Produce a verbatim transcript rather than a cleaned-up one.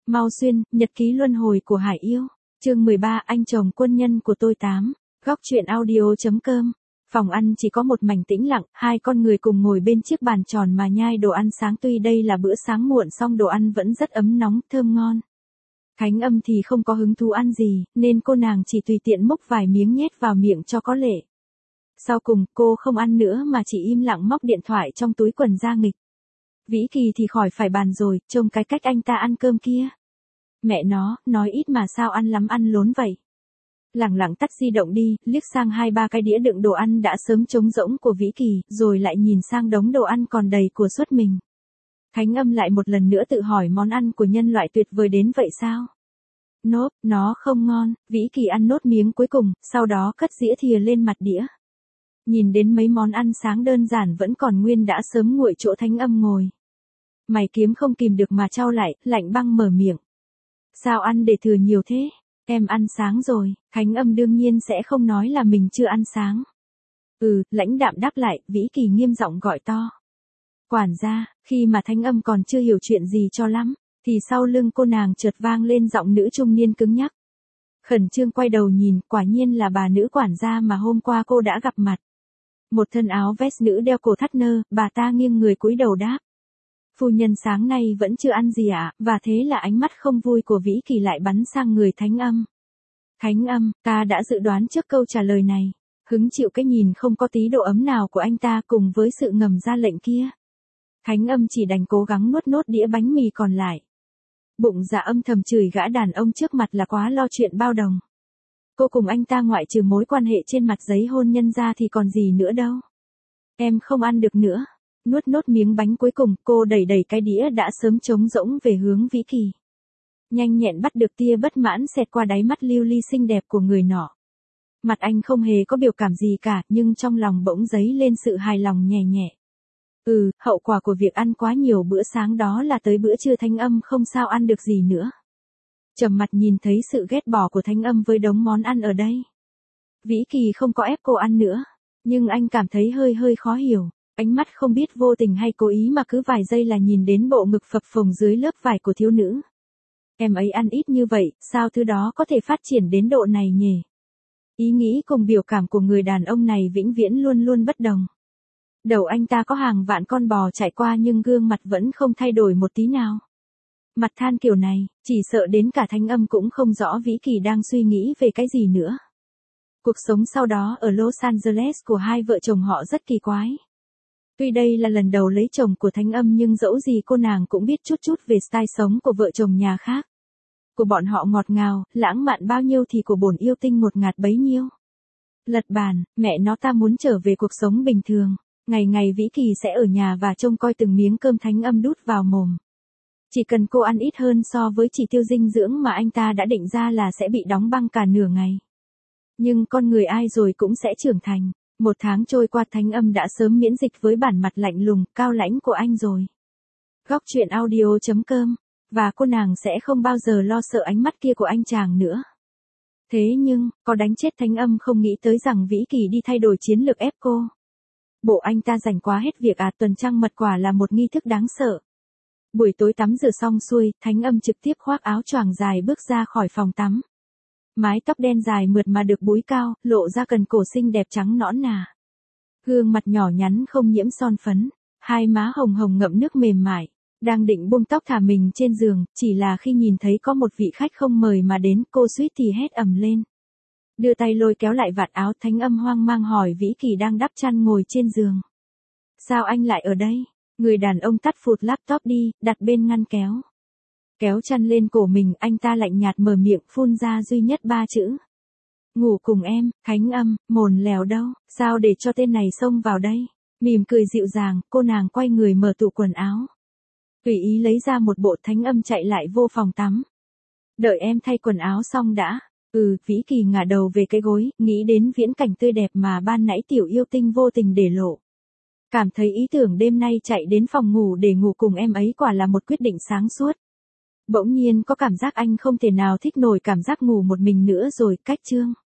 Mao Xuyên, Nhật ký luân hồi của Hải Yêu. Chương mười ba, anh chồng quân nhân của tôi tám. Góc truyện audio.com. Phòng ăn chỉ có một mảnh tĩnh lặng, hai con người cùng ngồi bên chiếc bàn tròn mà nhai đồ ăn sáng, tuy đây là bữa sáng muộn song đồ ăn vẫn rất ấm nóng, thơm ngon. Khánh Âm thì không có hứng thú ăn gì, nên cô nàng chỉ tùy tiện múc vài miếng nhét vào miệng cho có lệ. Sau cùng, cô không ăn nữa mà chỉ im lặng móc điện thoại trong túi quần ra nghịch. Vĩ Kỳ thì khỏi phải bàn rồi, trông cái cách anh ta ăn cơm kia. Mẹ nó, nói ít mà sao ăn lắm ăn lốn vậy. Lẳng lặng tắt di động đi, liếc sang hai ba cái đĩa đựng đồ ăn đã sớm trống rỗng của Vĩ Kỳ, rồi lại nhìn sang đống đồ ăn còn đầy của suất mình. Khánh Âm lại một lần nữa tự hỏi món ăn của nhân loại tuyệt vời đến vậy sao? Nốt, nó không ngon, Vĩ Kỳ ăn nốt miếng cuối cùng, sau đó cất dĩa thìa lên mặt đĩa. Nhìn đến mấy món ăn sáng đơn giản vẫn còn nguyên đã sớm nguội chỗ Khánh Âm ngồi. Mày kiếm không kìm được mà trao lại, lạnh băng mở miệng. Sao ăn để thừa nhiều thế? Em ăn sáng rồi, Khánh Âm đương nhiên sẽ không nói là mình chưa ăn sáng. Ừ, lãnh đạm đáp lại, Vĩ Kỳ nghiêm giọng gọi to. Quản gia, khi mà Khánh Âm còn chưa hiểu chuyện gì cho lắm, thì sau lưng cô nàng chợt vang lên giọng nữ trung niên cứng nhắc. Khẩn trương quay đầu nhìn, quả nhiên là bà nữ quản gia mà hôm qua cô đã gặp mặt. Một thân áo vest nữ đeo cổ thắt nơ, bà ta nghiêng người cúi đầu đáp. Phu nhân sáng nay vẫn chưa ăn gì ạ, à? Và thế là ánh mắt không vui của Vĩ Kỳ lại bắn sang người Khánh Âm. Khánh Âm, ta đã dự đoán trước câu trả lời này. Hứng chịu cái nhìn không có tí độ ấm nào của anh ta cùng với sự ngầm ra lệnh kia. Khánh Âm chỉ đành cố gắng nuốt nốt đĩa bánh mì còn lại. Bụng dạ âm thầm chửi gã đàn ông trước mặt là quá lo chuyện bao đồng. Cô cùng anh ta ngoại trừ mối quan hệ trên mặt giấy hôn nhân ra thì còn gì nữa đâu. Em không ăn được nữa. Nuốt nốt miếng bánh cuối cùng, cô đẩy đẩy cái đĩa đã sớm trống rỗng về hướng Vĩ Kỳ. Nhanh nhẹn bắt được tia bất mãn xẹt qua đáy mắt lưu ly xinh đẹp của người nọ. Mặt anh không hề có biểu cảm gì cả, nhưng trong lòng bỗng dấy lên sự hài lòng nhẹ nhẹ. Ừ, hậu quả của việc ăn quá nhiều bữa sáng đó là tới bữa trưa Khánh Âm không sao ăn được gì nữa. Trầm mặt nhìn thấy sự ghét bỏ của Khánh Âm với đống món ăn ở đây. Vĩ Kỳ không có ép cô ăn nữa, nhưng anh cảm thấy hơi hơi khó hiểu. Ánh mắt không biết vô tình hay cố ý mà cứ vài giây là nhìn đến bộ ngực phập phồng dưới lớp vải của thiếu nữ. Em ấy ăn ít như vậy, sao thứ đó có thể phát triển đến độ này nhỉ? Ý nghĩ cùng biểu cảm của người đàn ông này vĩnh viễn luôn luôn bất đồng. Đầu anh ta có hàng vạn con bò chạy qua nhưng gương mặt vẫn không thay đổi một tí nào. Mặt than kiểu này, chỉ sợ đến cả Khánh Âm cũng không rõ Vĩ Kỳ đang suy nghĩ về cái gì nữa. Cuộc sống sau đó ở Los Angeles của hai vợ chồng họ rất kỳ quái. Tuy đây là lần đầu lấy chồng của Khánh Âm nhưng dẫu gì cô nàng cũng biết chút chút về style sống của vợ chồng nhà khác. Của bọn họ ngọt ngào, lãng mạn bao nhiêu thì của bổn yêu tinh ngột ngạt bấy nhiêu. Lật bàn, mẹ nó ta muốn trở về cuộc sống bình thường. Ngày ngày Vĩ Kỳ sẽ ở nhà và trông coi từng miếng cơm Khánh Âm đút vào mồm. Chỉ cần cô ăn ít hơn so với chỉ tiêu dinh dưỡng mà anh ta đã định ra là sẽ bị đóng băng cả nửa ngày. Nhưng con người ai rồi cũng sẽ trưởng thành. Một tháng trôi qua Khánh Âm đã sớm miễn dịch với bản mặt lạnh lùng, cao lãnh của anh rồi. Góc truyện audio.com. Và cô nàng sẽ không bao giờ lo sợ ánh mắt kia của anh chàng nữa. Thế nhưng, có đánh chết Khánh Âm không nghĩ tới rằng Vĩ Kỳ đi thay đổi chiến lược ép cô. Bộ anh ta rảnh quá hết việc à, tuần trăng mật quả là một nghi thức đáng sợ. Buổi tối tắm rửa xong xuôi, Khánh Âm trực tiếp khoác áo choàng dài bước ra khỏi phòng tắm. Mái tóc đen dài mượt mà được búi cao, lộ ra cần cổ xinh đẹp trắng nõn nà. Gương mặt nhỏ nhắn không nhiễm son phấn, hai má hồng hồng ngậm nước mềm mại. Đang định buông tóc thả mình trên giường, chỉ là khi nhìn thấy có một vị khách không mời mà đến, cô suýt thì hét ầm lên. Đưa tay lôi kéo lại vạt áo, Khánh Âm hoang mang hỏi Vĩ Kỳ đang đắp chăn ngồi trên giường. Sao anh lại ở đây? Người đàn ông tắt phụt laptop đi, đặt bên ngăn kéo. Kéo chăn lên cổ mình, anh ta lạnh nhạt mở miệng phun ra duy nhất ba chữ. Ngủ cùng em, Khánh Âm, mồn lèo đâu, sao để cho tên này xông vào đây? Mỉm cười dịu dàng, cô nàng quay người mở tủ quần áo. Tùy ý lấy ra một bộ, Khánh Âm chạy lại vô phòng tắm. Đợi em thay quần áo xong đã. Ừ, Vĩ Kỳ ngả đầu về cái gối, nghĩ đến viễn cảnh tươi đẹp mà ban nãy tiểu yêu tinh vô tình để lộ. Cảm thấy ý tưởng đêm nay chạy đến phòng ngủ để ngủ cùng em ấy quả là một quyết định sáng suốt. Bỗng nhiên có cảm giác anh không thể nào thích nổi cảm giác ngủ một mình nữa rồi, cách chương.